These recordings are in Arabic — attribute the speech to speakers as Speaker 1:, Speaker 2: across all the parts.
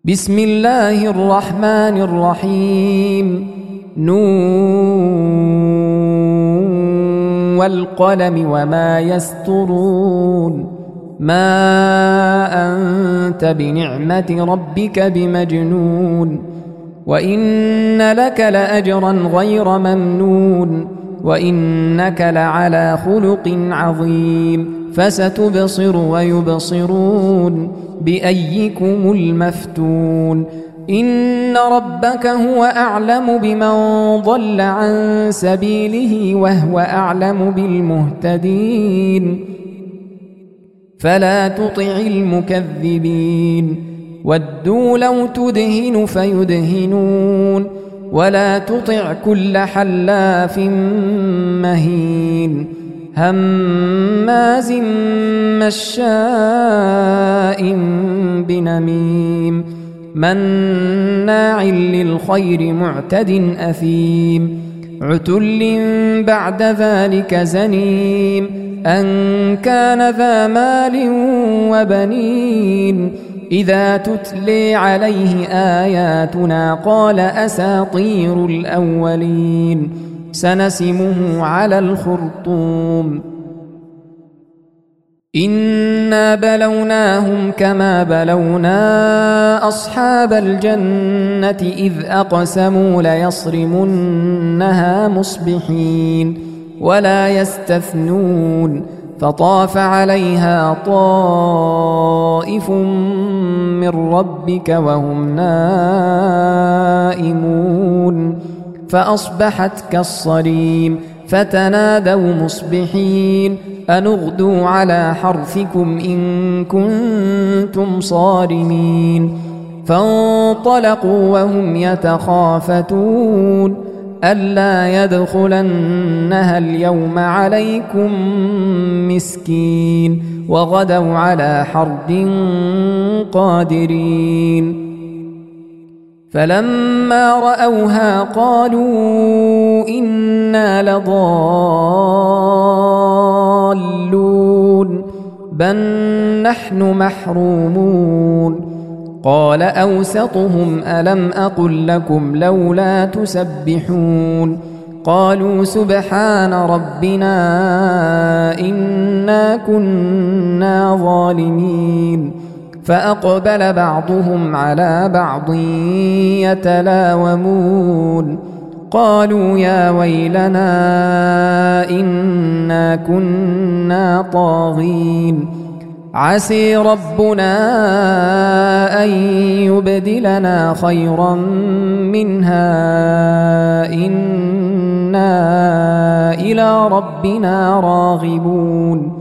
Speaker 1: بسم الله الرحمن الرحيم نون والقلم وما يسطرون ما أنت بنعمة ربك بمجنون وإن لك لأجرا غير ممنون وإنك لعلى خلق عظيم فستبصر ويبصرون بأيكم المفتون إن ربك هو أعلم بمن ضل عن سبيله وهو أعلم بالمهتدين فلا تطع المكذبين ودوا لو تدهن فيدهنون ولا تطع كل حلاف مهين هماز مشاء بنميم مناع للخير معتد أثيم عتل بعد ذلك زنيم أن كان ذا مال وبنين إذا تتلي عليه آياتنا قال أساطير الأولين سنسمه على الخرطوم إنا بلوناهم كما بلونا أصحاب الجنة إذ أقسموا ليصرمنها مصبحين ولا يستثنون فطاف عليها طائف من ربك وهم نائمون فأصبحت كالصريم فتنادوا مصبحين أن اغدوا على حرثكم إن كنتم صارمين فانطلقوا وهم يتخافتون ألا يدخلنها اليوم عليكم مسكين وغدوا على حرد قادرين فلما رأوها قالوا إنا لضالون بل نحن محرومون قال أوسطهم ألم أقل لكم لولا تسبحون قالوا سبحان ربنا إنا كنا ظالمين فأقبل بعضهم على بعض يتلاومون قالوا يا ويلنا إنا كنا طاغين عسي ربنا أن يبدلنا خيرا منها إنا إلى ربنا راغبون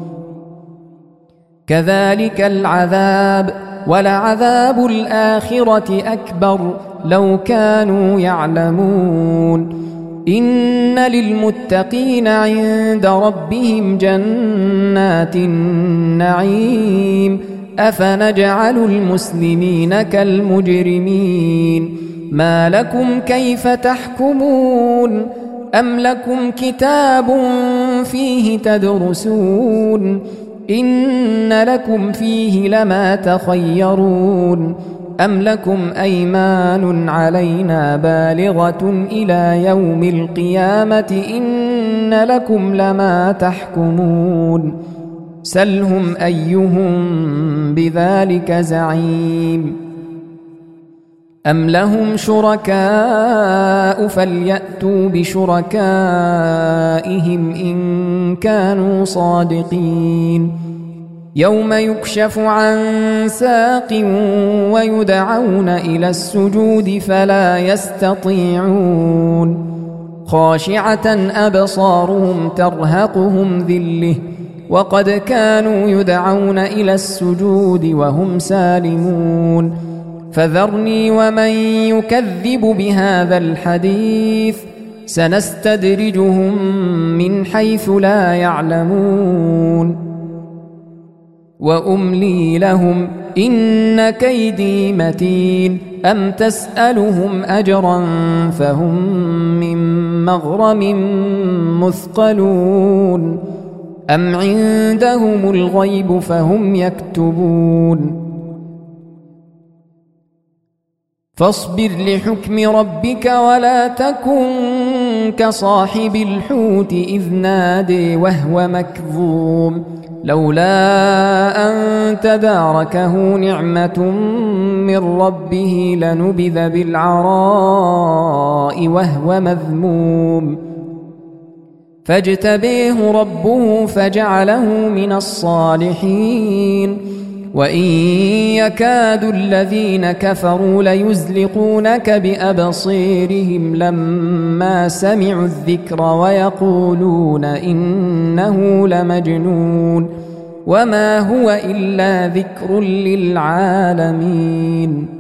Speaker 1: كذلك العذاب ولعذاب الآخرة أكبر لو كانوا يعلمون إن للمتقين عند ربهم جنات النعيم أفنجعل المسلمين كالمجرمين ما لكم كيف تحكمون أم لكم كتاب فيه تدرسون إن لكم فيه لما تخيرون أم لكم أيمان علينا بالغة إلى يوم القيامة إن لكم لما تحكمون سلهم أيهم بذلك زعيم أم لهم شركاء فليأتوا بشركائهم إن كانوا صادقين يوم يكشف عن ساق ويدعون إلى السجود فلا يستطيعون خاشعة أبصارهم ترهقهم ذلة وقد كانوا يدعون إلى السجود وهم سالمون فذرني ومن يكذب بهذا الحديث سنستدرجهم من حيث لا يعلمون وأملي لهم إن كيدي متين أم تسألهم أجرا فهم من مغرم مثقلون أم عندهم الغيب فهم يكتبون فاصبر لحكم ربك ولا تكن كصاحب الحوت إذ نادي وهو مكظوم لولا أن تداركه نعمة من ربه لنبذ بالعراء وهو مذموم فاجتبيه ربه فجعله من الصالحين وإن يكاد الذين كفروا ليزلقونك بأبصيرهم لما سمعوا الذكر ويقولون إنه لمجنون وما هو إلا ذكر للعالمين